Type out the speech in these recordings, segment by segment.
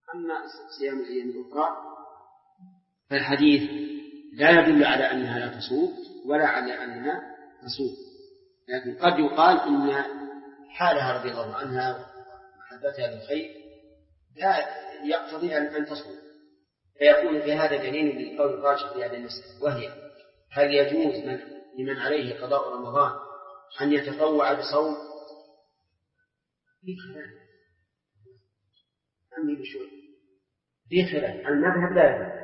أما صيام الأيام الأخرى فالحديث لا يدل على أنها لا تصوم ولا على أنها تصوم، لكن قد يقال إن حالها رضي الله عنها ومحبتها للخير لا يقتضي أن تصوم، فيكون في هذا دليل للقول الراجح في هذه المسألة، وهي هل يجوز لمن عليه قضاء رمضان أن يتطوع بصوم؟ في خلاف المذهب لا يجوز.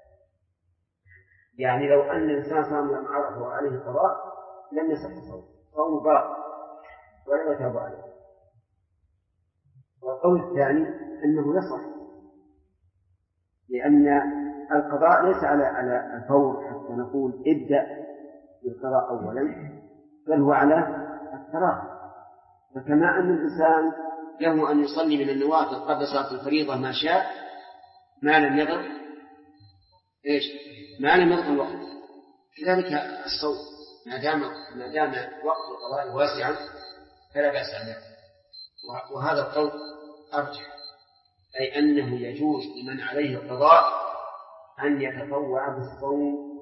يعني لو أن الإنسان صام يوم عرفه وعليه قضاء لم يصح صوم باطل ولا يتوب عليه. والقول الثاني أنه يصح، لأن القضاء ليس على الفور حتى نقول ابدأ بالقضاء أولا، بل هو على التراخي. فكما أن الإنسان له أن يصلي من النوافل قبل صلاة الفريضة ما شاء ما لم يضر ما لم يضر الوقت، كذلك الصوم ما دام وقت القضاء واسعا فلا بأس عليه. وهذا القول أرجح، أي أنه يجوز لمن عليه القضاء أن يتطوع بالصوم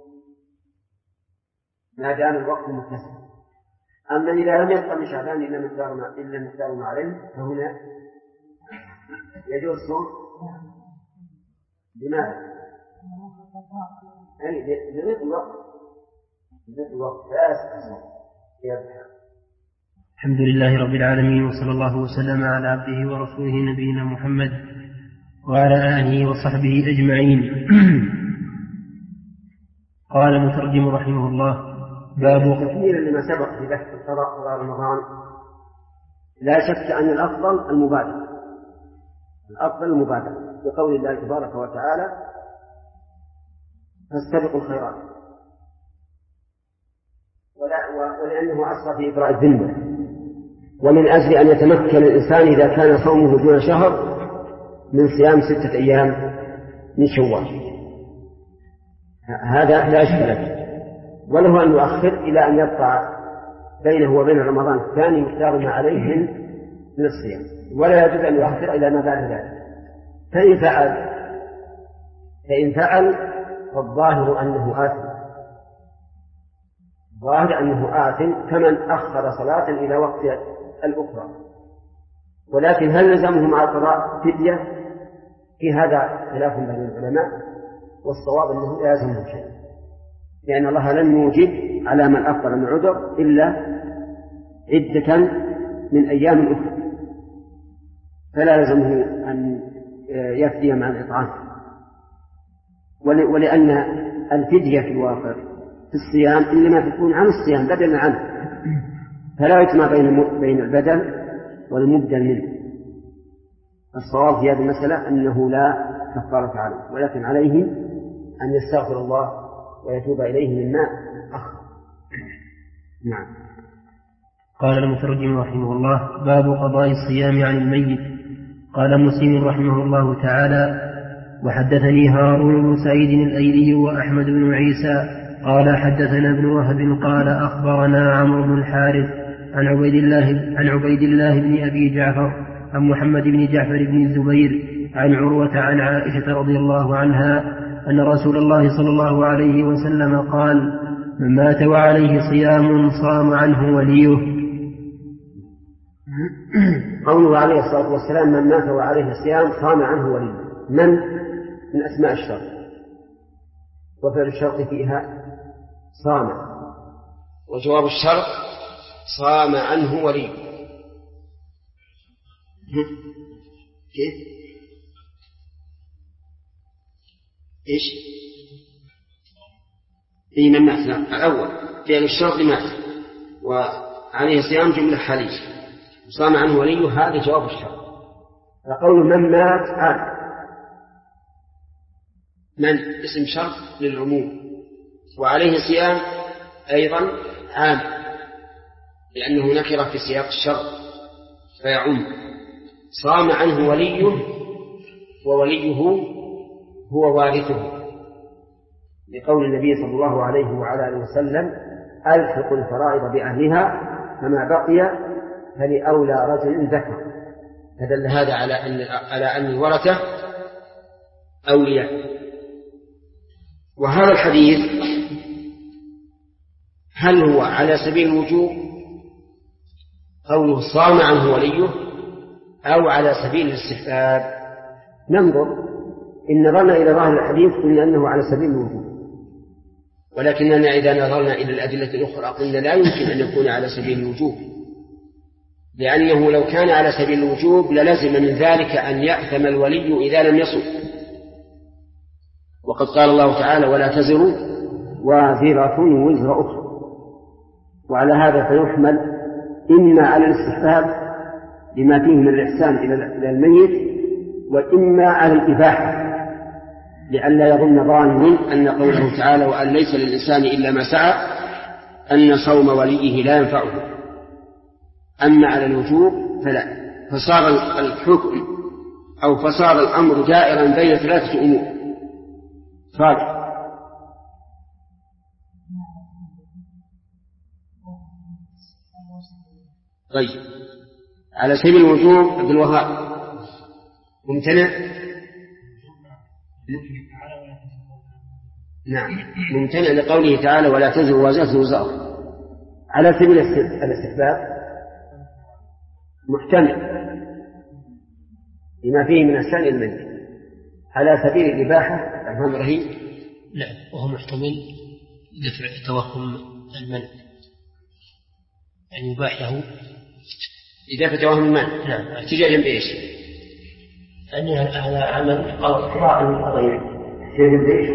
ما دام الوقت متسع. أما إذا لم يبقى من شعبان إلا مقدار ما عليه فهنا يجوز الصوم. لماذا؟ لضيق الوقت لا يستطيع. الحمد لله رب العالمين، وصلى الله وسلم على عبده ورسوله نبينا محمد وعلى آله وصحبه أجمعين. قال المترجم رحمه الله: باب تكميلا لما سبق في بحث قضاء رمضان، لا شك أن الأفضل المبادرة بقول الله تبارك وتعالى: فاستبقوا الخيرات، ولأنه أسرع في إبراء الذمة، ومن أجل أن يتمكن الإنسان إذا كان صومه دون شهر من صيام 6 أيام من شوال، هذا لا إشكال، وله أن يؤخر إلى أن يبقى بينه وبين رمضان الثاني مقدار ما عليه من الصيام، ولا يجوز أن يؤخر إلى ما بعد ذلك. فإن فعل فالظاهر أنه آثم كمن أخر صلاة إلى وقت الأخرى. ولكن هل لزمه مع القضاء فدية؟ في هذا خلاف بين العلماء، والصواب أنه لا يلزمه شيء، لأن الله لم يوجب على من أفطر من عذر إلا عدة من أيام أخرى، فلا يلزمه أن يفدي مع الإطعام. ولأن الفدية في الواقع في الصيام إنما تكون عن الصيام بدلا عنه، فلا يجمع بين البدل والمبدل منه. الصواب في هذه المسألة أنه لا كفارة عليه، ولكن عليه أن يستغفر الله ويتوب إليه مما أخر. نعم. قال المترجم رحمه الله: باب قضاء الصيام عن الميت. قال مسلم رحمه الله تعالى: وحدثني هارون بن سعيد الأيلي وأحمد بن عيسى قال حدثنا ابن وهب قال أخبرنا عمرو بن الحارث عن عبيد الله بن أبي جعفر عن محمد بن جعفر بن الزبير عن عروة عن عائشة رضي الله عنها أن رسول الله صلى الله عليه وسلم قال: من مات وعليه صيام صام عنه وليه. قوله عليه الصلاة والسلام: من مات وعليه صيام صام عنه وليه، من أسماء الشرط، وفعل الشرط فيها صام، وجواب الشرط صام عنه وليه. كيف؟ إيش؟ في من مات الأول فعل الشرط لمات وعليه صيام جملة حالية، صام عنه وليه هذا جواب الشرط. فقول من مات عام، من اسم شرط للعموم، وعليه صيام أيضا عام لأنه نكر في سياق الشرط فيعم. صام عنه وليه، ووليه هو وارثه، لقول النبي صلى الله عليه وعلى آله وسلم: ألحق الفرائض بأهلها فما بقي فلأولى رجل ذكر. فدل هذا على أن الورثة أولياء. وهذا الحديث هل هو على سبيل الوجوب قوله صام عنه وليه أو على سبيل الاستحباب؟ ننظر. إن نظرنا إلى ظاهر الحديث قلنا أنه على سبيل الوجوب، ولكننا إذا نظرنا إلى الأدلة الأخرى قلنا لا يمكن أن يكون على سبيل الوجوب، لأنه لو كان على سبيل الوجوب للزم من ذلك أن يأثم الولي إذا لم يصم. وقد قال الله تعالى ولا تزر وازرة وزر أخرى. وعلى هذا فيحمل إما على الاستحباب لما فيه من الإحسان إلى الميت، وإما على الإباحة لئلا يظن ظان أن قوله تعالى وأن ليس للإنسان إلا ما سعى أن صوم وليه لا ينفعه. أما على الوجوب فلا، فصار الحكم أو فصار الأمر دائرا بين ثلاثة أمور. صالح. طيب، على سبيل الوجوب عبد الوهاب ممتنع؟ نعم ممتنع لقوله تعالى ولا تزر وازرة وزر. على سبيل الاستحباب محتمل لما فيه من الشأن المنزل. على سبيل الإباحة أفهم رهيب؟ نعم، وهو محتمل دفع توهم المنع، يعني يباح له إذا توهم المنع. نعم. احتجاجا بإيش؟ لأن هذا عمل قراء للقضية. احتجاجا بإيش؟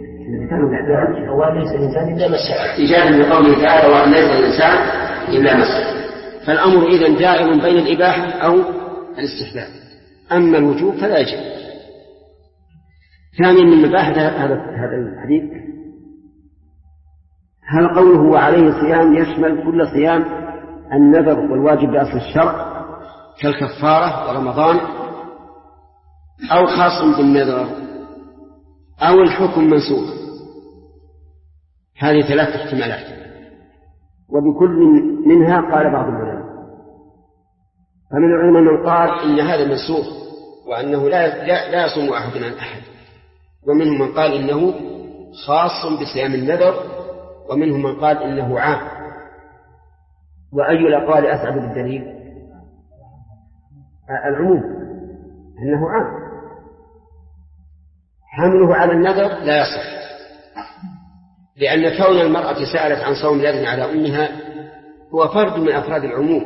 هو ليس الإنسان إلا مسح. احتجاجا بقوله تعالى وأن ليس الإنسان إلا مسح. فالأمر إذن دائر بين الإباحة أو الاستحباب. أما الوجوب فلا يجب. ثانيا من مباحث هذا الحديث هل قوله وعليه صيام يشمل كل صيام النذر والواجب بأصل الشرع كالكفارة ورمضان، أو خاص بالنذر، أو الحكم منسوخ؟ هذه ثلاث احتمالات، وبكل منها قال بعض العلماء. فمن العلماء من قال إن هذا منسوخ وأنه لا يصوم أحد عن أحد، ومنهم من قال إنه خاص بصيام النذر، ومنهم من قال إنه عام. وأي الأقوال أسعد بالدليل؟ العموم، إنه عام. حمله على النذر لا يصح، لأن كون المرأة سألت عن صوم اليد على أمها هو فرد من أفراد العموم،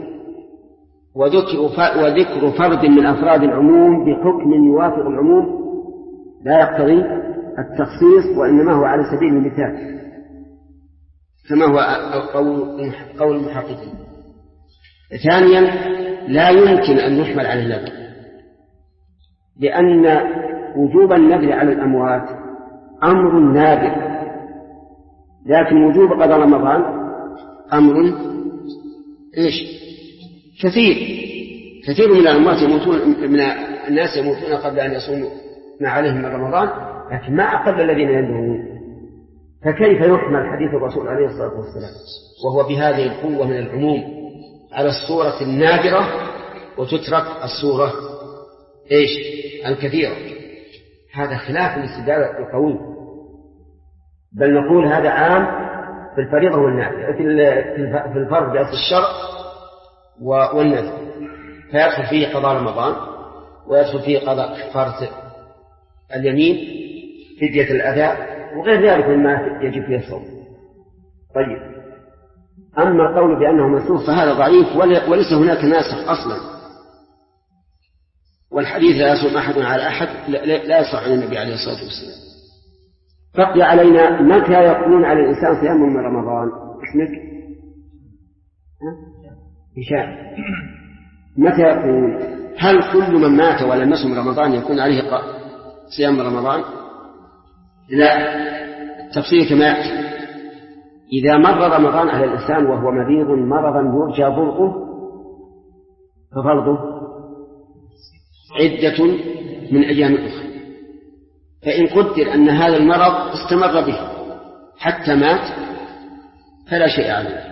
وذكر فرد من أفراد العموم بحكم يوافق العموم لا يقتضي التخصيص، وإنما هو على سبيل المثال كما هو قول المحققين. ثانيا لا يمكن أن نحمل على النذر، لأن وجوب النذر على الأموات أمر نادر، لكن وجوب قضاء رمضان أمر كثير من الأموات يموتون، من الناس يموتون قبل أن يصوموا ما عليهم من رمضان، لكن ما أقل الذين ينذرون. فكيف يحمل حديث الرسول عليه الصلاة والسلام وهو بهذه القوة من العموم على الصورة النادرة وتترك الصورة الكثيرة؟ هذا خلاف الاستدلال القوي. بل نقول هذا عام في الفريضة والنافلة، في الفرض بأصل الشرع والنذر، فيدخل فيه قضاء رمضان، ويدخل فيه قضاء كفارة اليمين، فدية الأذى، وغير ذلك مما يجب فيه الصوم. طيب، أما القول بأنه منسوخ فهذا ضعيف، وليس هناك ناسخ أصلا، والحديث لا يصوم أحد على أحد لا يصح عن النبي عليه الصلاة والسلام. بقي علينا متى يكون على الإنسان صيام من رمضان؟ اسمك هشام. متى يكون؟ هل كل من مات ولم يصم رمضان يكون عليه صيام رمضان؟ لا، التفصيل كما يأتي. إذا مر رمضان على الإنسان وهو مريض مرضا يرجى برؤه ففرضه عدة من أيام أخرى. فإن قدر أن هذا المرض استمر به حتى مات فلا شيء عليه،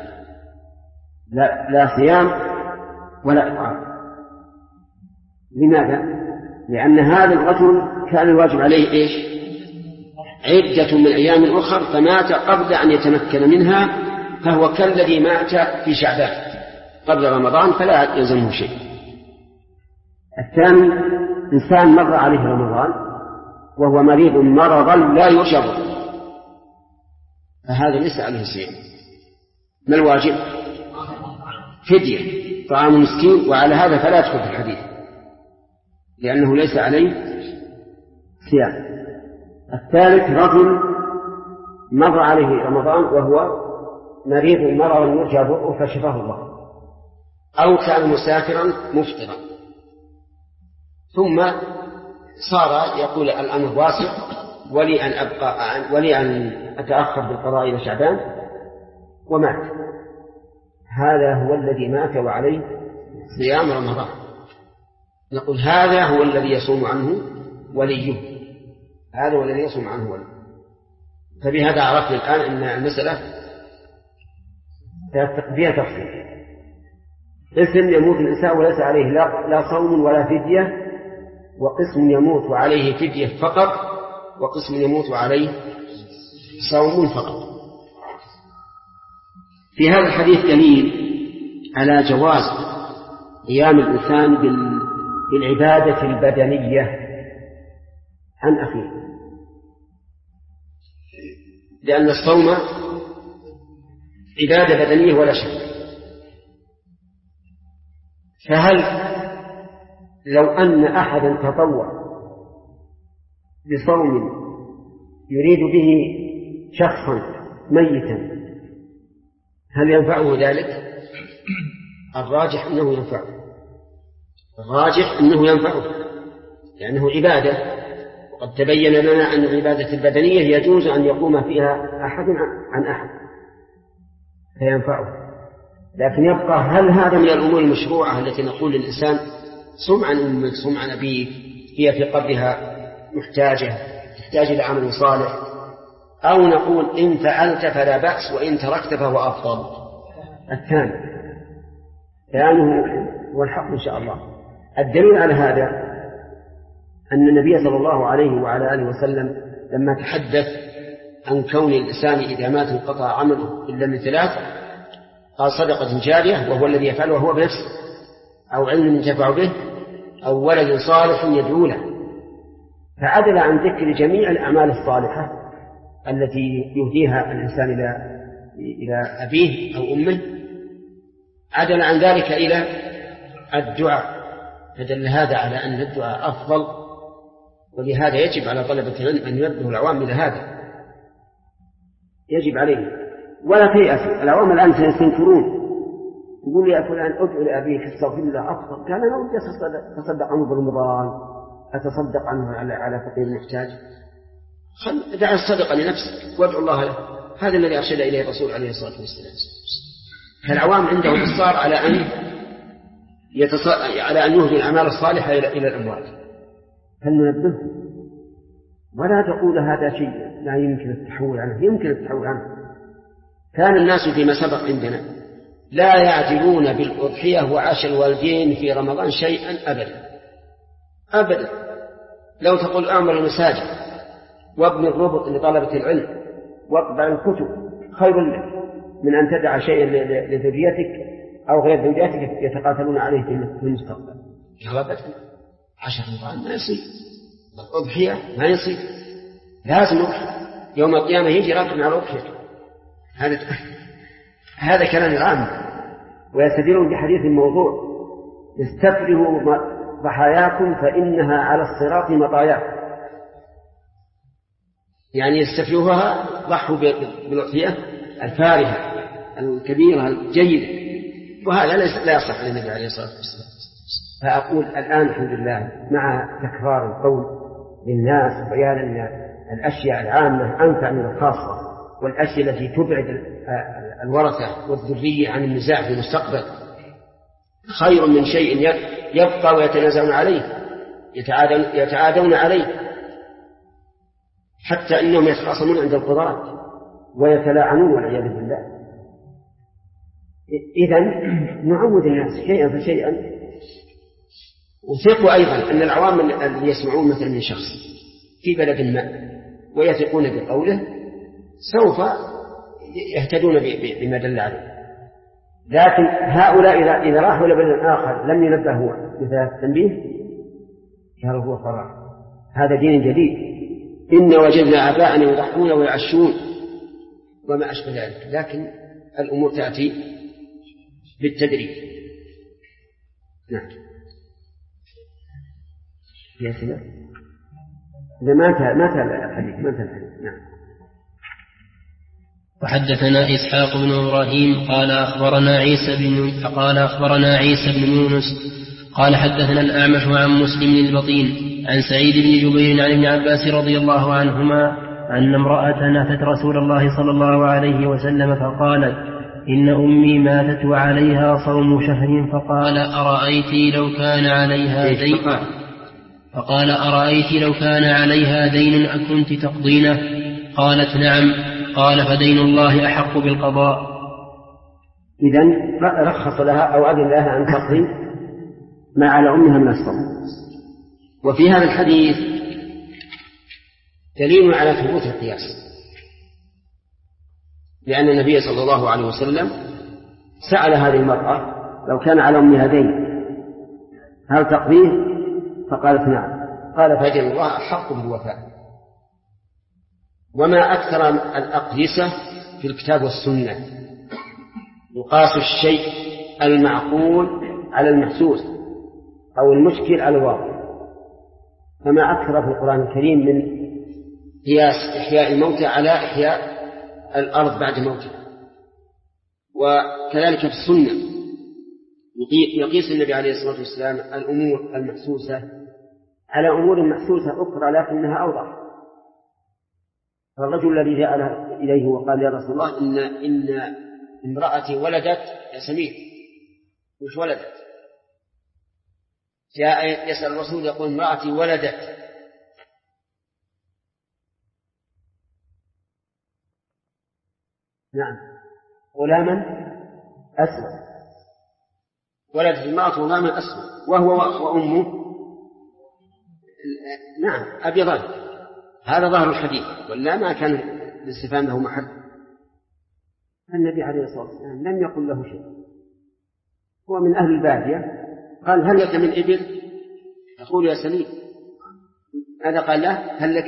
لا صيام ولا إطعام. لماذا؟ لأن هذا الرجل كان الواجب عليه إيش؟ عدة من أيام أخر، فمات قبل أن يتمكن منها، فهو كالذي مات في شعبان قبل رمضان فلا يلزمه شيء. الثاني إنسان مر عليه رمضان وهو مريض مرضا لا يشر، فهذا ليس عليه صيام. ما الواجب؟ فدية طعام مسكين، وعلى هذا فلا يدخل في الحديث لأنه ليس عليه صيام. الثالث رجل مر عليه رمضان وهو مريض مرضا يرجى برؤه فشفاه الله، أو كان مسافرا مفطرا ثم صار يقول الأمر واسع ولي أن أتأخر بالقضاء إلى شعبان ومات. هذا هو الذي مات وعليه صيام رمضان، نقول هذا هو الذي يصوم عنه وليه، هذا هو الذي يصوم عنه وليه. فبهذا عرفنا الآن أن المسألة فيها تفصيل. قسم يموت الإنسان وليس عليه لا صوم ولا فدية، وقسم يموت وعليه فدية فقط، وقسم يموت وعليه صوم فقط. في هذا الحديث دليل على جواز قيام الإنسان بالعبادة البدنية عن أخيه، لأن الصوم عبادة بدنية ولا شك. فهل لو أن أحدا تطوع بصوم يريد به شخصا ميتا هل ينفعه ذلك؟ الراجح أنه ينفعه، الراجح أنه ينفعه لأنه عبادة، وقد تبين لنا أن العبادة البدنية يجوز أن يقوم فيها أحد عن أحد فينفعه. لكن يبقى هل هذا من الأمور المشروعة التي نقول للإنسان صم عن أمك صم عن أبيك، هي في قبلها محتاجة تحتاج إلى عمل صالح، أو نقول إن فعلت فلا بأس وإن تركت فهو أفضل؟ الثاني لأنه والحق إن شاء الله. الدليل على هذا أن النبي صلى الله عليه وعلى آله وسلم لما تحدث عن كون الإنسان إذا مات انقطع عمله إلا من ثلاث، قال صدقة جارية وهو الذي يفعله هو بنفسه، أو علم ينتفع به، أو ولد صالح يدعو له، فعدل عن ذكر جميع الأعمال الصالحة التي يهديها الإنسان إلى أبيه أو أمه، عدل عن ذلك إلى الدعاء، فدل هذا على أن الدعاء أفضل. ولهذا يجب على طلبة العلم أن ينبهوا العوام إلى هذا، يجب عليه ولا تيأسوا. العوام الآن سينكرون، يقول يا فلان ادعو لأبيك استغفر الله أفضل، كان لو تصدق عنه برمضان أتصدق عنه على فقير محتاج، دع الصدقة لنفسك وادعو الله له. هذا الذي أرشد إليه الرسول عليه الصلاة والسلام. فالعوام عندهم إصرار على أن يهدي الأعمال الصالحة إلى الأموات. هل ننبه ولا تقول هذا شيء لا يمكن التحول عنه؟ يمكن التحول عنه. كان الناس فيما سبق عندنا لا يعجلون بالأضحية وعاش الوالدين في رمضان شيئا أبدا أبدا. لو تقول أعمل المساجد وابن الربط لطلبة العلم واطبع الكتب خير لك من أن تدع شيئا لذريتك أو غير ذريتك يتقاتلون عليه في المستقبل. جوابت 10 رمضان ما يصير، الأضحية ما يصير، لازم نضحي يوم القيامة يجي رقم على أضحية. هذا كلام العام. ويستدلون بحديث الموضوع استفرغوا ضحاياكم فإنها على الصراط مطاياكم، يعني يستفرغوها، ضحوا بالأضحية الفارهة الكبيرة الجيدة، وهذا لا يصح للنبي عليه الصلاة والسلام. فأقول الآن الحمد لله مع تكرار القول للناس وبيان أن الأشياء العامة أنفع من الخاصة، والأشياء التي تبعد الورثة والذرية عن النزاع في المستقبل خير من شيء يبقى ويتنازعون عليه يتعادون عليه، حتى إنهم يتخاصمون عند القضاة ويتلاعنون والعياذ بالله. إذن نعود الناس شيئا فشيئا وثقوا أيضا أن العوام الذي يسمعون مثلا من شخص في بلد ما ويثقون بقوله سوف يهتدون بما دل عليه. لكن هؤلاء إذا راحوا إلى بلد آخر لم ينبهوا بثلاث التنبيه قالوا هو فراغ، هذا دين جديد، إن وجدنا آباءنا يضحون ويعشون وما أشبه ذلك. لكن الأمور تأتي بالتدريج. نعم. يا سيدي إذا ما انتهى الحديث. نعم. وحدثنا إسحاق بن إبراهيم قال أخبرنا عيسى بن يونس قال حدثنا الأعمش عن مسلم البطين عن سعيد بن جبير عن ابن عباس رضي الله عنهما أن امرأة أتت رسول الله صلى الله عليه وسلم فقالت إن أمي ماتت وعليها صوم شهر فقال أرأيت لو كان عليها دين أكنت تقضينه؟ قالت نعم. قال فدين الله أحق بالقضاء. إذن رخص لها أو أذن لها أن تقضي ما على أمها من الصوم. وفي هذا الحديث دليل على ثبوت القياس، لأن النبي صلى الله عليه وسلم سأل هذه المرأة لو كان على أمها دين هل تقضيه؟ فقالت نعم. قال فدين الله أحق بالوفاء. وما أكثر الأقيسة في الكتاب والسنة، يقاس الشيء المعقول على المحسوس أو المشكل على الواقع. فما أكثر في القرآن الكريم من قياس إحياء الموتى على إحياء الأرض بعد موتها. وكذلك في السنة يقيس النبي عليه الصلاة والسلام الأمور المحسوسة على أمور محسوسة أخرى لكنها أوضح. فالرجل الذي جاء إليه وقال يا رسول الله إن امرأتي ولدت يا سمير، مش ولدت، جاء يسأل الرسول يقول امرأتي ولدت، نعم، غلاما أسود، ولدت المرأة غلاما أسود وهو وأمه نعم أبيضان. هذا ظاهر الحديث، ولا ما كان الاستفهام له محل. النبي عليه الصلاة والسلام لم يقل له شيء، هو من أهل البادية، قال هل لك من إبل؟ يقول يا سليم. هذا قال له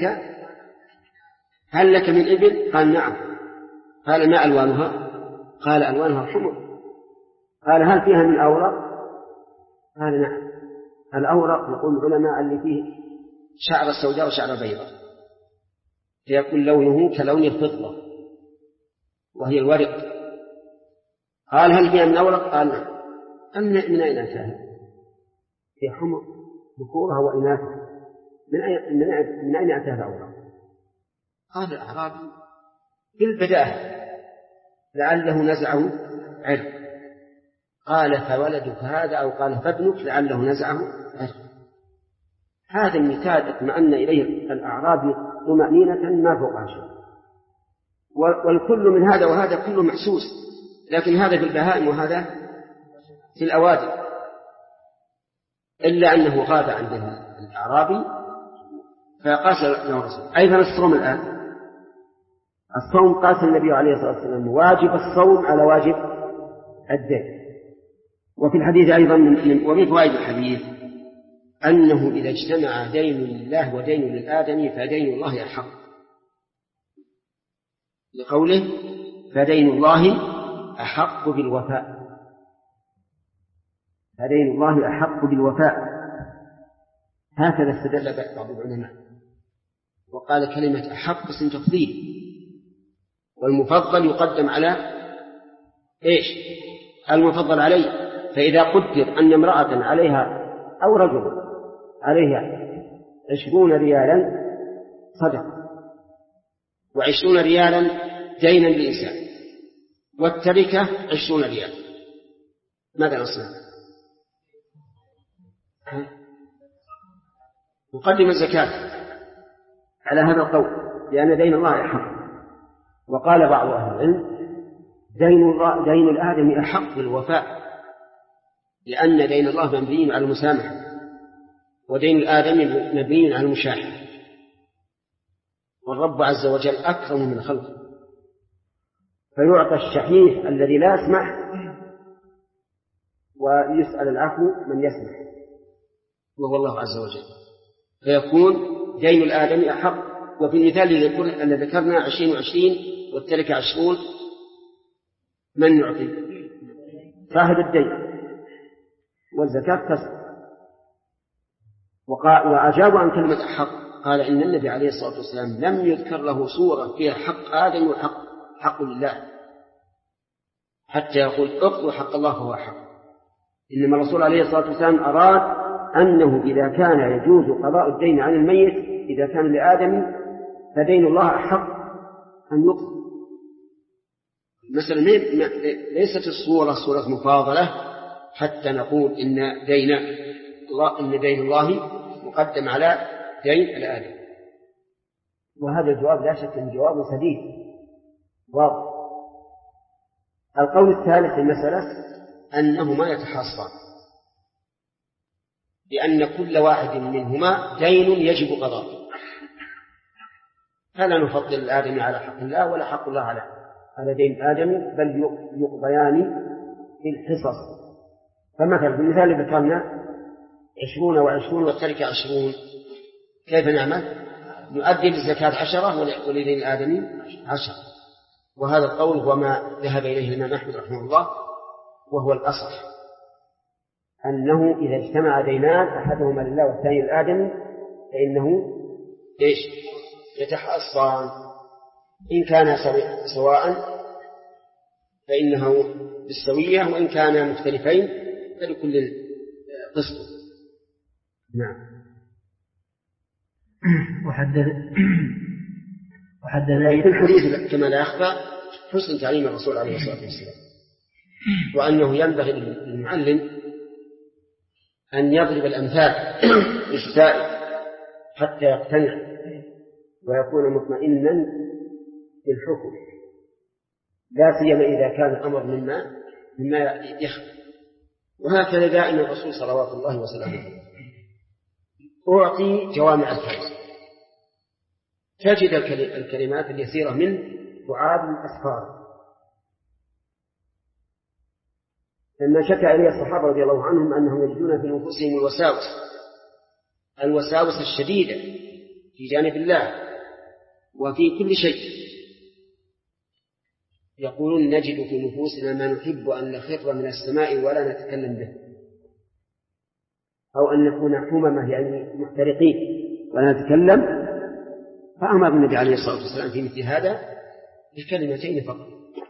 هل لك من إبل؟ قال نعم. قال ما ألوانها؟ قال ألوانها حمر. قال هل فيها من أورق؟ قال نعم. الأورق يقول العلماء اللي فيه شعر السوداء وشعر بيضاء، فيكون لونه كلون الفضة وهي الورق. قال هل فيها من أورق؟ قال نعم. من أين أتاها؟ هي حمر ذكورها وإناثها، من أين أتاها الأورق؟ قال الأعرابي بالبداهة لعله نزعه عرق. قال فولدك هذا أو قال فابنك لعله نزعه عرق. هذا المثال اطمأن إليه الأعرابي طمأنينة ما فوقها شيء. والكل من هذا وهذا كله محسوس، لكن هذا في البهائم وهذا في الأوادم، إلا أنه غاب عند الأعرابي فقاس له الرسول. أيضا الصوم الآن، الصوم قاس النبي عليه الصلاة والسلام واجب الصوم على واجب الدين. وفي الحديث أيضا ومن فوائد الحديث أنه إذا اجتمع دين لله ودين للآدمي فدين الله أحق، لقوله فدين الله أحق بالوفاء. فدين الله أحق بالوفاء، هكذا استدل بعض العلماء وقال كلمة أحق اسم تفضيل، والمفضل يقدم على إيش؟ المفضل عليه. فإذا قدر أن امرأة عليها أو رجل عليها 20 ريالا صدق، و20 ريالا دينا للإنسان، والتركة 20 ريال، ماذا نصنع؟ نقدم الزكاة على هذا القول لأن دين الله أحق. وقال بعض أهل العلم دين الآدم أحق بالوفاء، لأن دين الله مبني على المسامحة، ودين الآدمي مبني على المشاحة، والرب عز وجل أكرم من خلقه، فيعطى الشحيح الذي لا يسمح ويسأل العفو من يسمح، وهو الله عز وجل، فيكون دين الآدمي أحق. وفي المثال الذي ذكرنا 20 و20 والتركة 20، من يعطي؟ صاحب الدين، والزكاة تسقط. وأجابوا عن كلمة أحق، قال إن النبي عليه الصلاة والسلام لم يذكر له صورة فيها حق آدم وحق لله حتى يقول اقضوا حق الله فهو حق. إنما الرسول عليه الصلاة والسلام أراد أنه إذا كان يجوز قضاء الدين عن الميت إذا كان لآدم فدين الله أحق أن يقضى. مثلا ليست الصورة صورة مفاضلة حتى نقول إن دين الله مقدم على دين الآدم. وهذا الجواب لا شك أن جواب سديد واضح. القول الثالث في المسألة أنهما يتحاصان، لأن كل واحد منهما دين يجب قضاءه، فلا نفضل الآدمي على حق الله ولا حق الله على دين الآدمي، بل يقضيان بالحصص. فمثلا في المثال اللي ذكرنا 20 و20 والتركة 20، كيف نعمل؟ نؤدي للزكاة 10 ولدين الآدمي 10. وهذا القول هو ما ذهب إليه الإمام أحمد رحمه الله، وهو الأصح، أنه إذا اجتمع دينان أحدهما لله والثاني للآدمي فإنه يتحاصان. إن كان سواء فإنه بالسوية، وإن كان مختلفين فلكل قسط. نعم. وحدث في الحديث كما لا يخفى حسن تعليم الرسول عليه الصلاة والسلام، وأنه ينبغي للمعلم أن يضرب الأمثال للسائل حتى يقتنع ويكون مطمئنا بالحكم، لا سيما إذا كان الأمر مما يخفى. وهكذا دائما الرسول صلوات الله وسلامه عليه أعطي جوامع الكلم، تجد الكلمات اليسيرة منه تعادل الأسفار. لما شكى إليه الصحابة رضي الله عنهم أنهم يجدون في نفوسهم الوساوس الشديدة في جانب الله وفي كل شيء، يقولون نجد في نفوسنا ما نحب أن نخر من السماء ولا نتكلم به، أو أن نكون حممة يعني محترقين ولا نتكلم. فأمر النبي عليه الصلاة والسلام في مثل هذا بكلمتين فقط،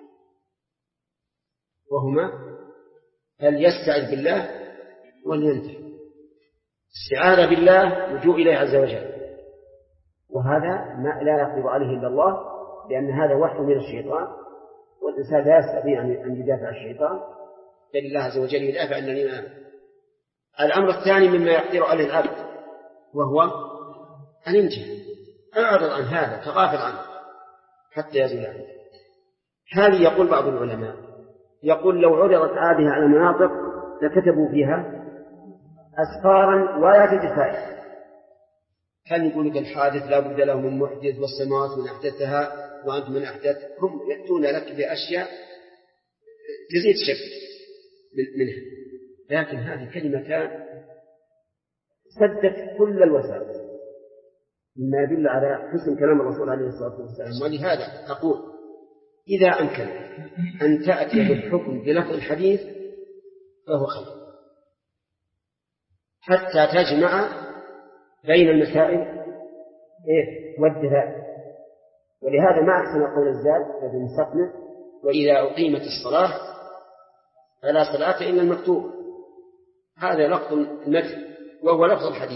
وهما فليستعذ بالله ولينتهي. استعاذ بالله لجوء إليه عز وجل، وهذا ما لا يقدر عليه إلا الله، لأن هذا وحي من الشيطان، والإنسان لا يستطيع أن يدافع الشيطان، بل الله عز وجل يدافع عن الإيمان. الأمر الثاني مما يقدر عليه العبد وهو الانتهاء، أعرض عن هذا، تغافل عنه حتى يزول عنه. هذه يقول بعض العلماء، يقول لو عرضت هذه على مناطق لكتبوا فيها أسفارا ولا تجد فائدة. كان يقول لك الحادث لا بد له من محدث، والسماوات من أحدثها وأنت من أحدث. هم يأتون لك بأشياء تزيد شك منها، لكن هذه كلمتان سدت كل الوسائل، مما يدل على حسن كلام الرسول عليه الصلاة والسلام. ولهذا أقول إذا أمكن أن تأتي بالحكم بلفظ الحديث فهو خير، حتى تجمع بين المسائل والدفاع. ولهذا ما أحسن قول الزاد بن سقنة: وإذا أقيمت الصلاة فلا صلاة إلا المكتوبة. هذا لفظ المتن وهو لفظ الحديث،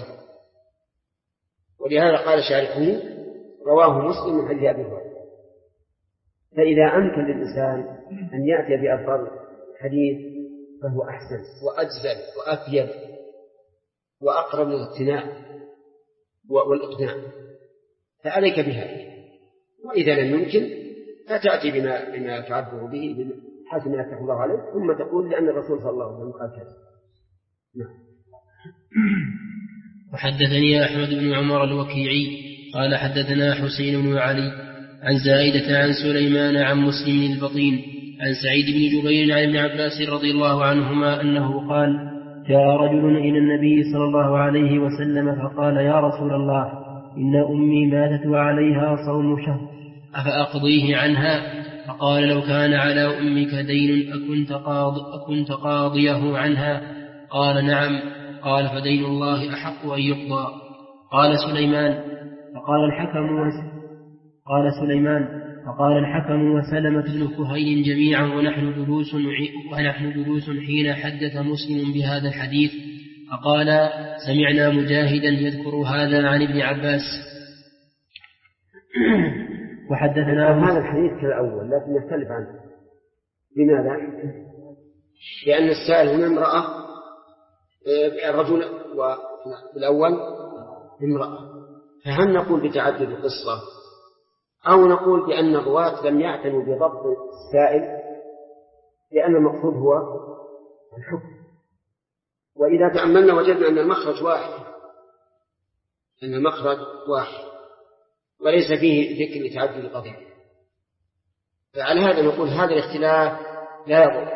ولهذا قال شارحه: رواه مسلم من حديث أبي هريرة. فإذا أمكن للإنسان أن يأتي بألفاظ الحديث فهو أحسن وأجزل وأفيد وأقرب للاقتناع والإقناع، فعليك بها. وإذا لم يمكن فتأتي بما تعبر به حسب ما يفتح الله عليه، ثم تقول لأن الرسول صلى الله عليه وسلم قال كذا. وحدثني أحمد بن عمر الوكيعي قال حدثنا حسين بن علي عن زائدة عن سليمان عن مسلم البطين عن سعيد بن جبير عن ابن عباس رضي الله عنهما أنه قال جاء رجل إلى النبي صلى الله عليه وسلم فقال يا رسول الله إن أمي ماتت وعليها صوم شهر أفأقضيه عنها؟ فقال لو كان على أمك دين أكنت قاضيه عنها؟ قال نعم. قال فدين الله أحق أن يقضى. قال الحكم وسلمة بن كهيل جميعا ونحن جلوس حين حدث مسلم بهذا الحديث فقال سمعنا مجاهدا يذكر هذا عن ابن عباس. وحدثنا هذا الحديث كالأول لكن يختلف عنه. لماذا؟ لأن السائل هنا امرأة، الرجل وفي الأول امرأة، فهل نقول بتعدد القصة أو نقول بأن الرواة لم يعتنوا بضبط السائل لأن المقصود هو الحكم؟ وإذا تأملنا وجدنا أن المخرج واحد وليس فيه ذكر لتعدد القضية، فعلى هذا نقول هذا الاختلاف لا يضر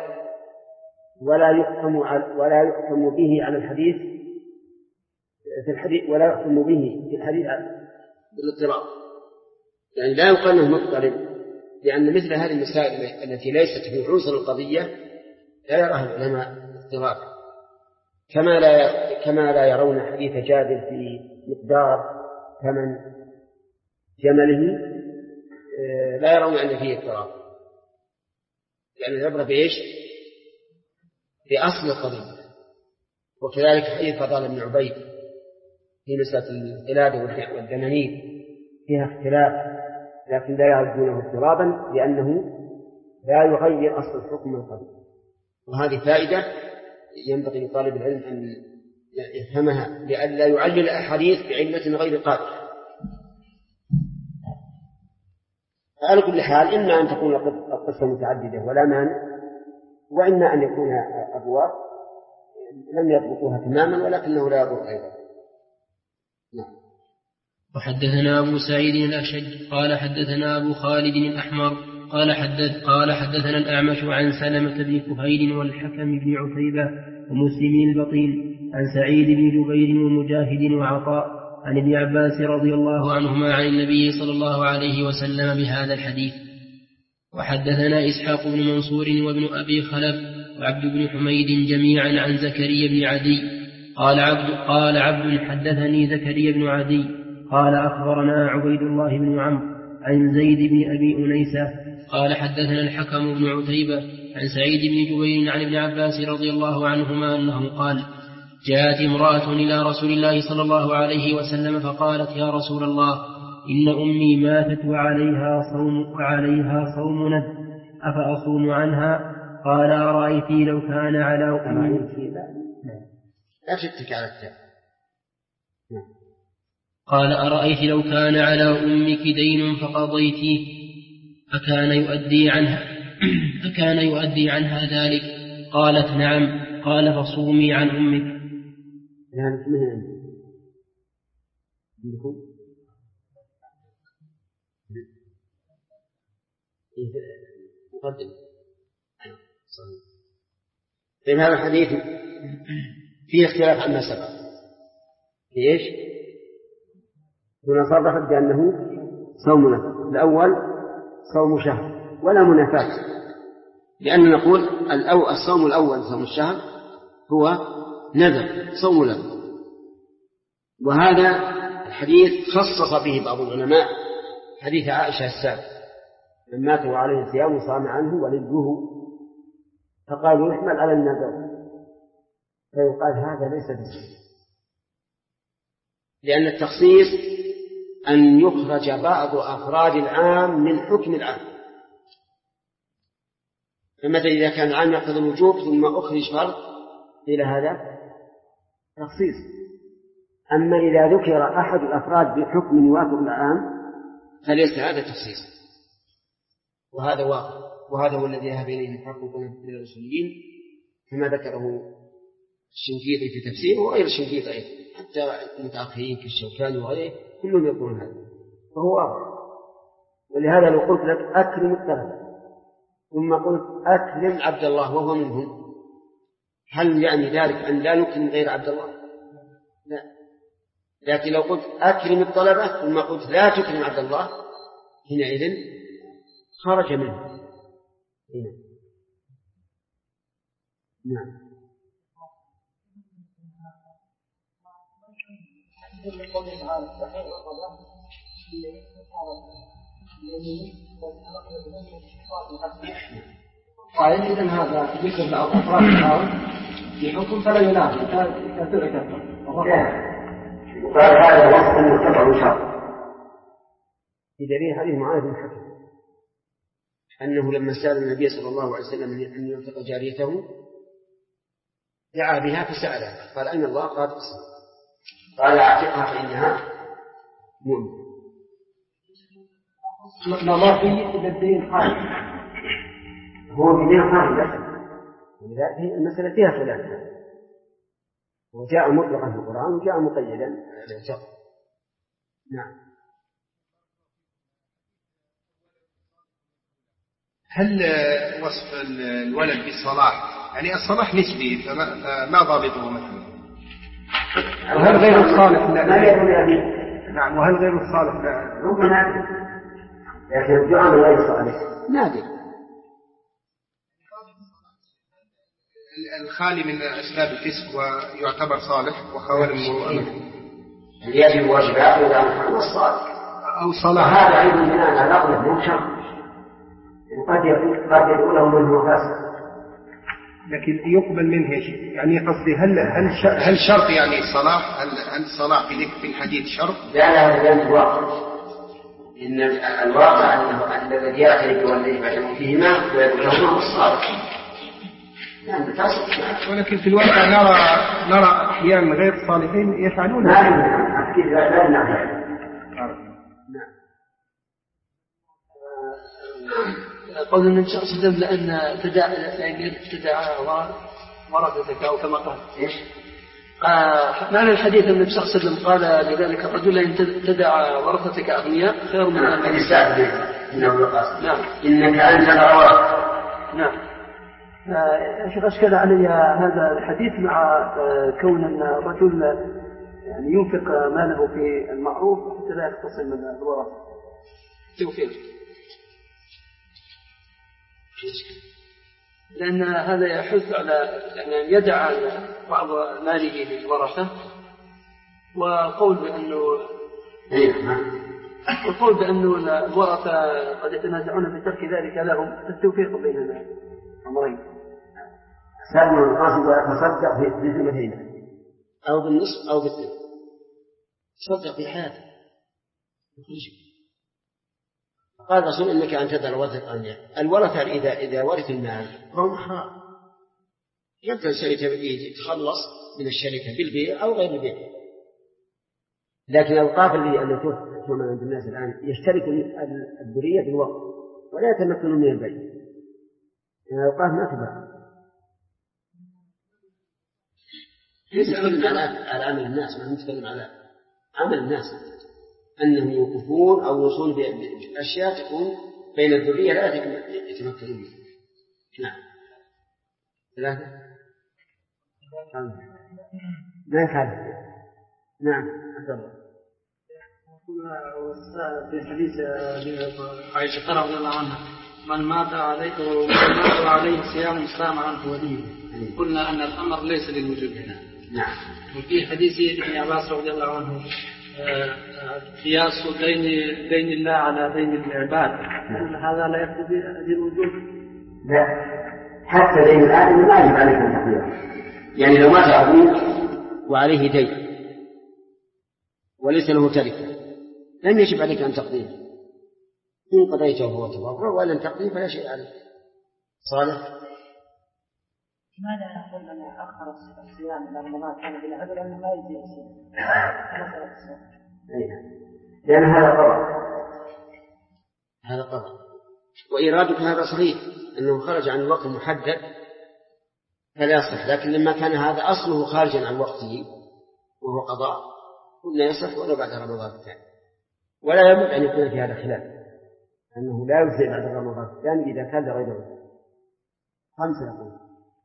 ولا يحكم به على الحديث في الحديث ولا يحكم به في الحديث بالاضطراب، يعني لا يقال انه مضطرب، لأن مثل هذه المسائل التي ليست في عنصر القضية لا يراها العلماء اضطراب، كما لا يرون حديث جابر في مقدار ثمن جمله لا يرون أن فيه اضطراب، لأن العبرة بإيش؟ بأصل القضية. وكذلك حديث فضال بن عبيد في مسألة القلادة والدنانير فيها اختلاف لكن لا يعدونه اضطرابا لأنه لا يغير أصل الحكم القضية. وهذه فائدة ينبغي لطالب العلم أن يفهمها لئلا يعلل الأحاديث بعلة غير قادرة. على كل حال إما أن تكون القصة متعددة ولا مانع، وإما أن يكون أبواب لم يضبطوها تماما ولكنه لا يضر أيضا. نعم. وحدثنا أبو سعيد الأشج قال حدثنا أبو خالد الأحمر قال حدثنا الأعمش عن سلمة بن كهيل والحكم بن عتيبة ومسلم البطين عن سعيد بن جبير ومجاهد وعطاء عن ابن عباس رضي الله عنهما عن النبي صلى الله عليه وسلم بهذا الحديث. وحدثنا إسحاق بن منصور وابن أبي خلف وعبد بن حميد جميعا عن زكريا بن عدي قال عبد حدثني زكريا بن عدي قال أخبرنا عبيد الله بن عمرو عن زيد بن أبي أنيسة قال حدثنا الحكم بن عتيبة عن سعيد بن جبير عن ابن عباس رضي الله عنهما أنه قال جاءت امرأة إلى رسول الله صلى الله عليه وسلم فقالت يا رسول الله إن أمي ماتت وعليها صوم ندب أفأصوم عنها؟ قال أرأيتي لو كان على أمي لا شتك على التاب. قال أرأيت لو كان على أمك دين فقضيتيه أكان يؤدي عنها ذلك؟ قالت نعم. قال فصومي عن أمك. يعني مثل عندكم مقدم في هذا الحديث فيه اختلاف عما سبق. في ايش؟ هنا صرحت بأنه صوم نفل، الأول صوم شهر ولا منافاة، لأن نقول الصوم الأول صوم الشهر هو نذر صوم نذر، وهذا الحديث خصص به بعض العلماء حديث عائشة السابق من مات وعليه صيام صام عنه ولده، فقالوا يحمل على النذر فيقال هذا ليس بصحيح، لأن التخصيص أن يخرج بعض أفراد العام من حكم العام. فمثلا إذا كان العام يقتضي الوجوب ثم أخرج فرد إلى هذا تخصيص، أما إذا ذكر أحد الأفراد بحكم يوافق العام فليس هذا تخصيص، وهذا واقع، وهذا هو الذي ذهب إليه المحققون من الأصوليين كما ذكره الشنقيطي في تفسيره وغير الشنقيطي أيضا، حتى المتأخرين كالشوكاني وغيره كلهم يقولون هذا، فهو واضح. ولهذا لو قلت لك أكرم الطلبة ثم قلت أكرم عبد الله وهو منهم، هل يعني ذلك أن لا نكرم غير عبد الله؟ لا. لكن لو قلت أكرم الطلبة ثم قلت لا تكرم عبد الله، حينئذ خرج منه هنا. نعم. قال إذن هذا ذكر بعض أفراد الحاول في حكم فلا ينافي كثير وقال هذا وصف مرتفع شرط في دليل هذه معاذ بن حكم أنه لما سأل النبي صلى الله عليه وسلم أن ينفق جاريته دعا بها فسألها قال أن الله قد أصل قال أعتقها فإنها مؤمنة. ما في إذا الدين خارج هو بدين خارج ولذلك المسألة فيها خلاف، وجاء مطلقا في القرآن وجاء مقيدا للشرط. نعم. هل وصف الولد بالصلاح يعني الصلاح نسبي فما ضابطه مثلا؟ وهل غير الصالح نعم وهل غير الصالح ربما لكن الدعاء غير صالح نادر. الخالي من أسباب الفسق ويعتبر صالح وخوارم المروءة يجب واجبات ولا محمد الصالح أو صلاح هذا أيضا بناء على أغلب من شر قد يقوله من هو فاسق لكن يقبل منه يعني قصدي هل شرط يعني الصلاح هل الصلاح في الحديث شرط؟ لا لأن الواقع إن الواقع أنه الذي يأتي والذي يفعل فيهما ويقول لهما الصالح. ولكن في الواقع نرى أحيانا غير الصالحين يفعلون قول النبي صلى الله عليه وسلم لأن تدعى ورثتك أو كما قال معنى الحديث النبي صلى الله عليه وسلم قال لذلك الرجل إن تدعى ورثتك أغنياء خير من أن يستعبد. نعم إنك أنت الأورث. نعم. يا شيخ أشكل علي هذا الحديث مع كون أن الرجل يعني ينفق ماله في المعروف حتى لا يختصم من الورثة. توفيق. لأن هذا يحث على أن يدع بعض ماله للورثة، وقول بأنه الورثة قد يتنازعون في ترك ذلك لهم التوفيق بين الأمرين. سألنا القاصد ويتصدق بذمتين أو بالنصف أو بالثلث، تصدق في حياته قال رسول إنك أن تدع الورثة الأغنياء. الورثة إذا ورث المال فهم أحرار، يبدأ الشركة يتخلص من الشركة بالبيع أو غير البيع. لكن الأوقاف اللي تكون عند الناس الآن يشترك الذرية بالوقت ولا يتمكنون من البيع، يعني الأوقاف ما تباع. نتكلم على عمل الناس، ما نتكلم على عمل الناس أنهم يوقفون أو يوصون بأشياء تكون بين الذرية لا يتمكنون منها. نعم. ثلاثة ما يخالف. نعم عبد الله. في حديث عائشة رضي الله عنها من مات عليه صيام صام عنه وليه، قلنا أن الأمر ليس للوجوب هنا. نعم. وفي حديث ابن عباس رضي الله عنه قياس دين الله على دين العباد، هذا لا يقتضي الوجوب؟ لا، حتى دين الآدم ما يجب عليك أن تقضيه. يعني لو مات أبوك وعليه دين وليس له تركة لم يجب عليك أن تقضيه، إن قضيته هو تبرع ولن تقضيه فلا شيء عليك. صالح. لماذا نقول أن أخر الصيام إلى رمضان كان بلا عذر لأنه لا يجزي الصيام؟ لأن هذا قضاء وإرادك هذا صحيح أنه خرج عن الوقت المحدد فلا يصح، لكن لما كان هذا أصله خارجا عن وقته وهو قضاء قلنا يصح ولو بعد رمضان الثاني، ولا يمكن أن يكون في هذا خلاف أنه لا يجزئ بعد رمضان الثاني إذا كان لغير عذر. 5 يقول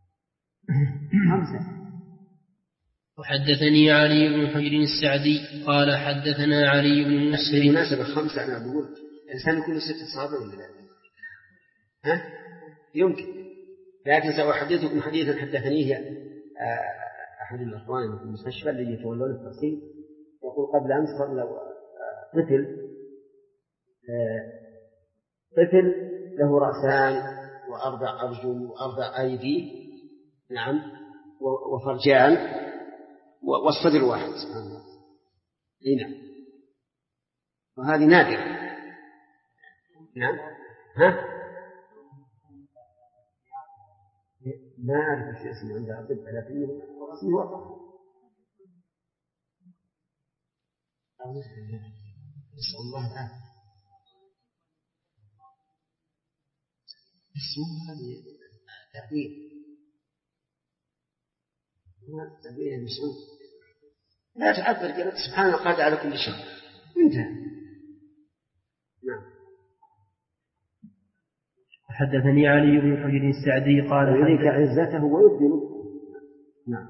5. وحدثني علي بن حجر السعدي قال حدثنا علي بن مسر. بالمناسبة 5 أنا بقول الإنسان يكون 6 أصابع ولا لا؟ يمكن، لكن سأحدثكم حديثا حدثنيه أحد الأخوان في المستشفى الذي يتولون التفصيل، يقول قبل أمس طفل له رأسان و4 أرجل و4 أيدي، نعم، وفرجان والصدر واحد، سبحان الله. نعم، وهذه نادرة. نعم. ما أعرف ايش اسمه عند الأطباء، لكنه اسمه واضح. نسأل الله العافية. اسمه هذه تعبير المسعود، لا تعبر قالت سبحانه قادر على كل شيء، انتهى. نعم. حدثني علي بن حجر السعدي قال يريك عزته ويبدله. نعم.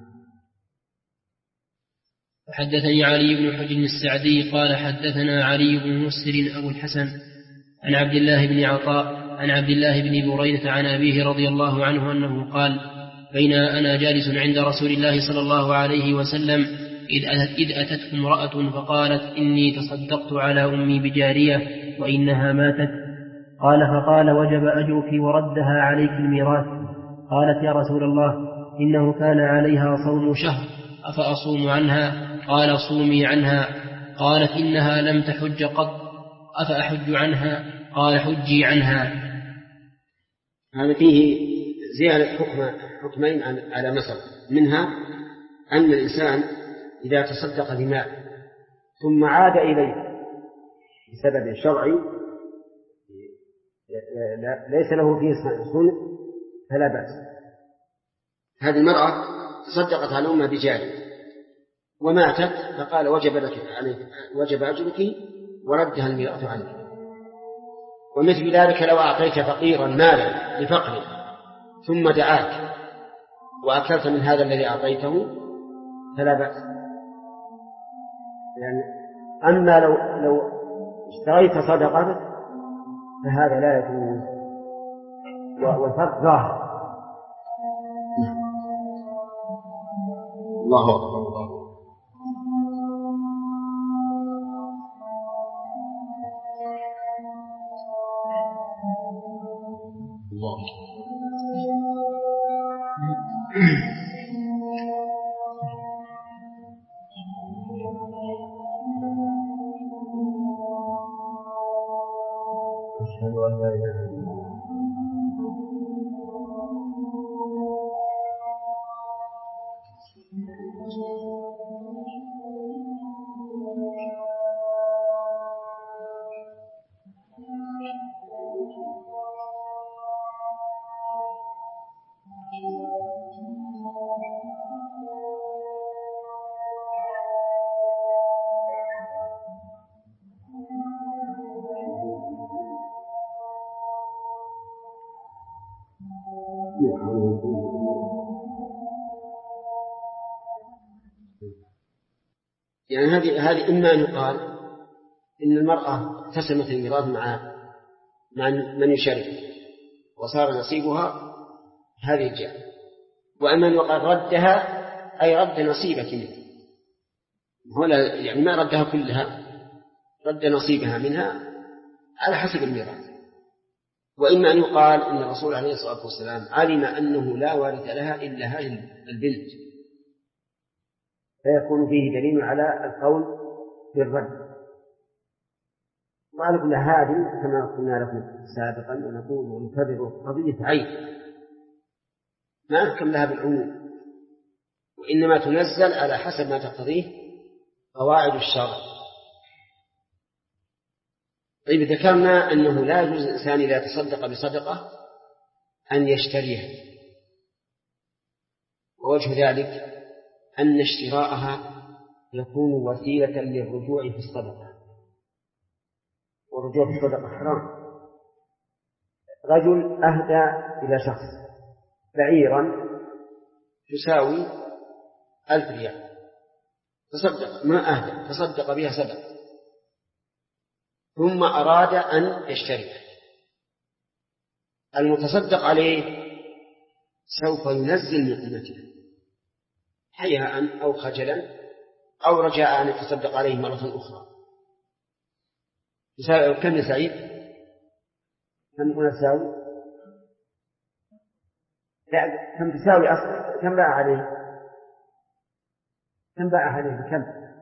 حدثني علي بن حجر السعدي قال حدثنا علي بن مسر أبو الحسن عن عبد الله بن عطاء عن عبد الله بن بريدة عن أبيه رضي الله عنه أنه قال بين أنا جالس عند رسول الله صلى الله عليه وسلم إذ أتته امرأة فقالت إني تصدقت على أمي بجارية وإنها ماتت. قال فقال وجب أجرك وردها عليك الميراث. قالت يا رسول الله إنه كان عليها صوم شهر أفأصوم عنها؟ قال صومي عنها. قالت إنها لم تحج قط أفأحج عنها؟ قال حجي عنها. هذا فيه زيادة حكمين على مسألة، منها أن الإنسان إذا تصدق بمال ثم عاد إليه بسبب شرعي ليس له فيه صنع فلا بأس. هذه المرأة تصدقت على أمها بجارية وماتت، فقال وجب أجرك وردها الميراث عنك. ومثل ذلك لو أعطيت فقيرا مالا لفقره ثم دعاك وأكلت من هذا الذي أعطيته فلا بأس. يعني أما لو اشتريت صدقة فهذا لا يجوز، والفرق ظاهر. الله أكبر. الله أشهد أن لا إله إلا الله. يعني هذه إما أن يقال إن المرأة اقتسمت الميراث مع من يشارك وصار نصيبها هذه الجهة، وأما أن يقال ردها أي رد نصيبك منها، يعني ما ردها كلها، رد نصيبها منها على حسب الميراث. وإما أن يقال إن الرسول عليه الصلاة والسلام علم أنه لا وارث لها إلا هذه البنت، فيكون فيه دليل على القول بالرد. وعلى كل هذه كما قلنا لكم سابقا ونقول ونكرر قضية عين ما نحكم لها بالعموم، وإنما تنزل على حسب ما تقتضيه قواعد الشرع. طيب ذكرنا أنه لا يجوز الإنسان إذا تصدق بصدقة أن يشتريها، ووجه ذلك أن اشتراءها يكون وسيلة للرجوع في الصدقة، والرجوع في الصدقة حرام. رجل أهدى إلى شخص بعيرا تساوي 1000 ريال، تصدق، ما أهدى، تصدق بها صدقة، ثم أراد أن يشتريها. المتصدق عليه سوف ينزل من قيمته حياء أو خجلا أو رجاء أن يتصدق عليه مرة أخرى. كم يا سعيد؟ كم تساوي؟ كم تساوي أصلا؟ كم باع عليه؟ كم باع عليه بكم؟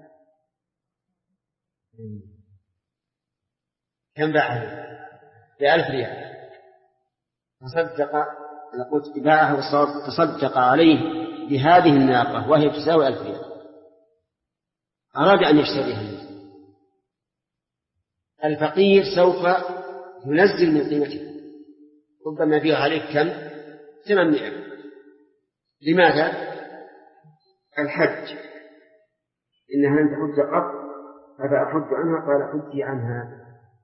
كم باع عليه؟ ب1000 ريال. تصدق، أنا قلت باعه تصدق عليه بهذه الناقة وهي تساوي 1000 ريال، أراد أن يشتريها. الفقير سوف ينزل من قيمته، ربما يبيع عليه كم؟ 800. لماذا؟ الحج، إنها لن تحج قط أفأحج عنها؟ قال حجي عنها.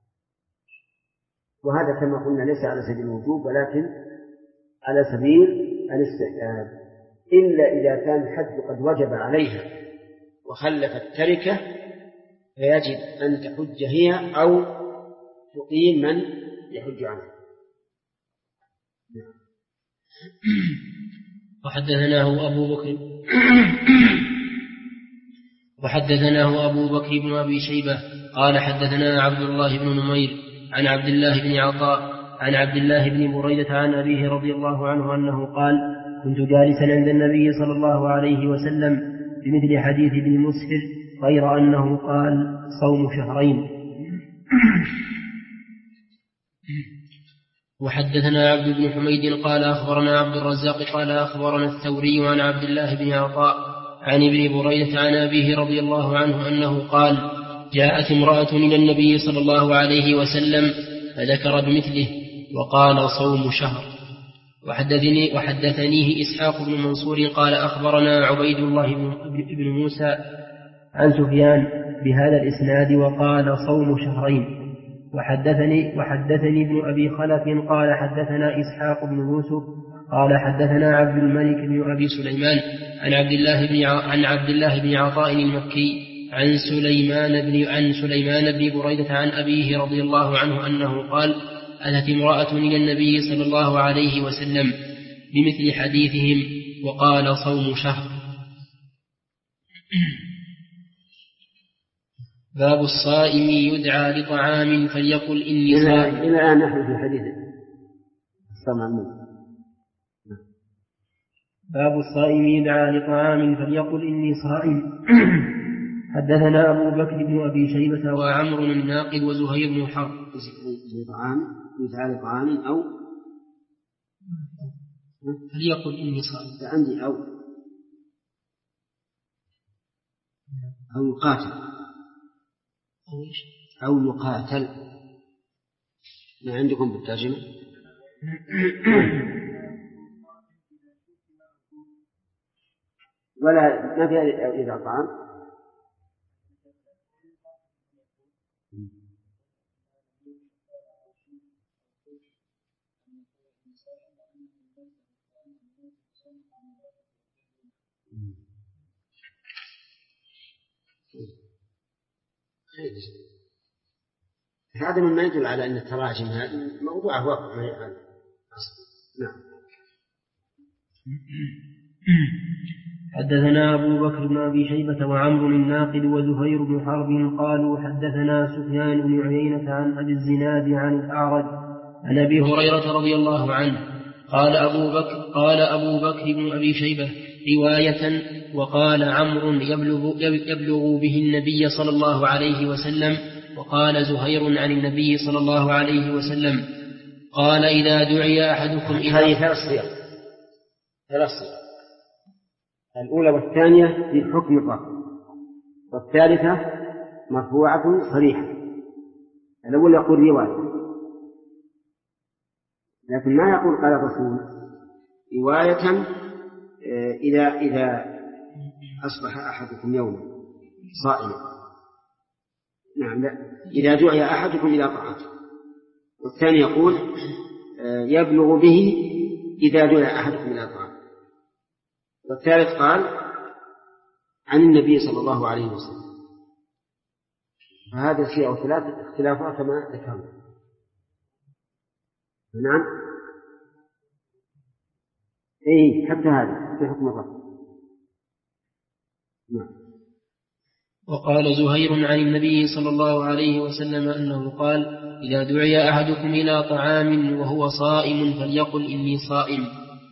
وهذا كما قلنا ليس على سبيل الوجوب ولكن على سبيل الاستحباب، إلا إذا كان الحج قد وجب عليها وخلفت تركة فيجب أن تحج هي أو تقيم من يحج عنها. وحدثناه أبو بكر بن أبي شيبة قال حدثنا عبد الله بن نمير عن عبد الله بن عطاء عن عبد الله بن بريدة عن أبيه رضي الله عنه أنه قال: كنت جالسا عند النبي صلى الله عليه وسلم بمثل حديث ابن مسهر غير أنه قال: صوم شهرين. وحدثنا عبد بن حميد قال أخبرنا عبد الرزاق قال أخبرنا الثوري عن عبد الله بن عطاء عن ابن بريدة عن أبيه رضي الله عنه أنه قال: جاءت امرأة إلى النبي صلى الله عليه وسلم فذكر بمثله وقال: صوم شهر. وحدثنيه إسحاق بن منصور قال أخبرنا عبيد الله بن موسى عن سفيان بهذا الإسناد وقال: صوم شهرين. وحدثني ابن أبي خلف قال حدثنا إسحاق بن يوسف قال حدثنا عبد الملك بن أبي سليمان عن عبد الله بن عطاء المكي عن سليمان بن بريدة عن أبيه رضي الله عنه أنه قال: أتت امرأة إلى النبي صلى الله عليه وسلم بمثل حديثهم وقال: صوم شهر. باب الصائم يدعى لطعام فليقل إني صائم. إلى الآن نحن في حديث باب الصائم يدعى لطعام فليقل إني صائم. حدثنا أبو بكر بن أبي شيبة وعمر الناقد وزهير بن حرب. يدعى لطعام أو فليقل إني صائم. عندي أو يقاتل أو يقاتل. ما عندكم بالترجمة؟ ولا ما في إذا طعام. هذا مما يدل على أن التراجم هذه موضوعه واقع ما يفعل. نعم. حدثنا أبو بكر بن أبي شيبة وعمر الناقد وزهير بن حرب قالوا حدثنا سفيان بن عيينة عن أبي الزناد عن الأعرج عن أبي هريرة رضي الله عنه قال أبو بكر بن أبي شيبة رواية وقال عمرو يبلغ به النبي صلى الله عليه وسلم وقال زهير عن النبي صلى الله عليه وسلم قال إذا دعي أحدكم إلى هذه ثلاث صيغ الأولى والثانية في حكم طه والثالثة مرفوعة صريحة. الأول يقول رواية لكن ما يقول قال الرسول رواية إذا أصبح أحدكم يوما صائما. نعم، لا، إذا دعي أحدكم إلى طعام. والثاني يقول يبلغ به إذا دعي أحدكم إلى طعام. والثالث قال عن النبي صلى الله عليه وسلم. فهذا الشيء أو ثلاثة اختلافها كما ذكرنا. نعم، إيه، حتى هذا في حكم الرفع. نعم. وقال زهير عن النبي صلى الله عليه وسلم أنه قال إذا دعي أحدكم إلى طعام وهو صائم فليقل إني صائم.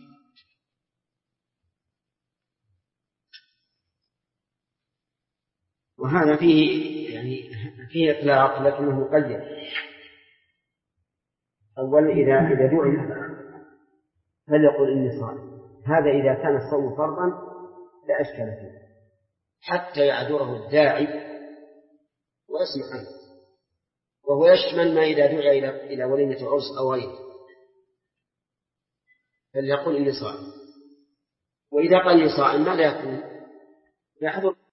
وهذا فيه إطلاق لكنه مقيد. أولا إذا دعي فليقل إني صائم، هذا إذا كان الصوم فرضا لا أشكال فيه حتى يعذره الداعي ويسمع عنه، وهو يشمل ما إذا دعي إلى وليمة عرس أو غيره فليقل إني صائم. وإذا قال إني صائم ماذا يكون؟ يحضر